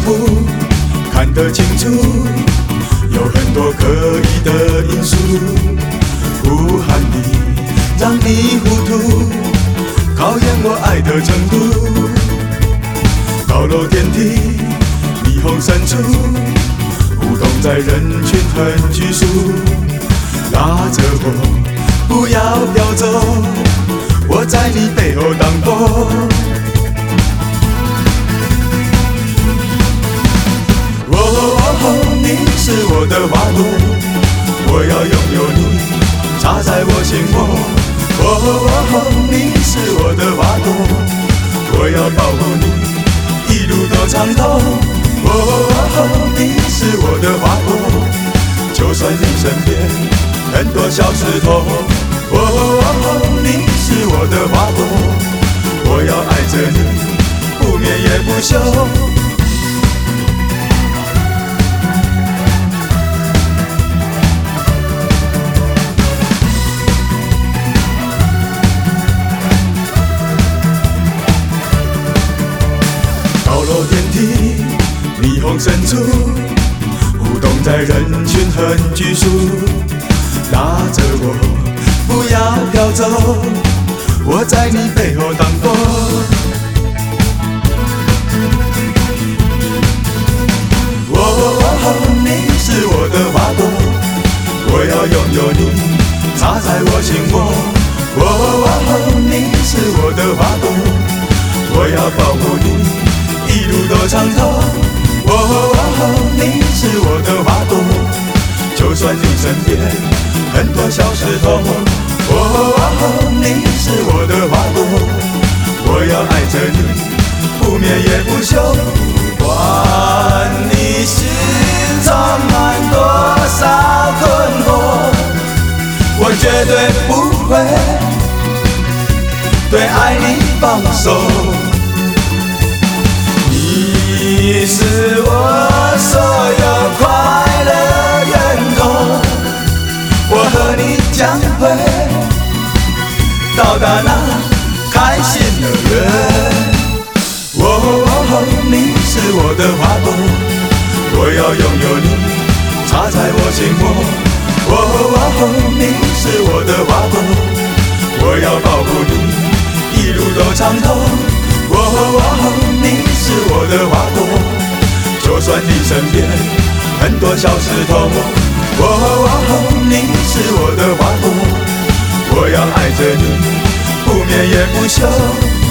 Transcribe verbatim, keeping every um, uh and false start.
步看得清楚，有很多可疑的因素，呼喊你让你糊涂，考验我爱的程度。高楼电梯，霓虹深处，舞动在人群很拘束，拉着我不要飘走，我在你背后挡风。哦，你是我的花朵，我要拥有你，插在我心窝。哦，你是我的花朵，我要保护你，一路都畅通。哦，你是我的花朵，就算你身边很多小石头。哦，你是我的花朵，我要爱着你，不眠也不休。高楼电梯，霓虹深处，舞动在人群很拘束，拉着我不要飘走，我在你背后挡风。哦，你是我的花朵，我要拥有你，插在我心窝。哦，你是我的花朵，我要保护你，一路都畅通。哦，你是我的花朵，就算你身边很多小石头。哦，你是我的花朵，我要爱着你，不眠也不休。不管你心充满多少困惑，我绝对不会对爱你放手。你是我所有快乐源头，我和你将会到达那开心的人。哦，你是我的花朵，我要拥有你，插在我心窝。哦，你是我的花朵，我要保护你，一路都畅通。哦，你是我的花朵，就算你身边很多小石头。哦，你是我的花朵，我要爱着你，不眠也不休。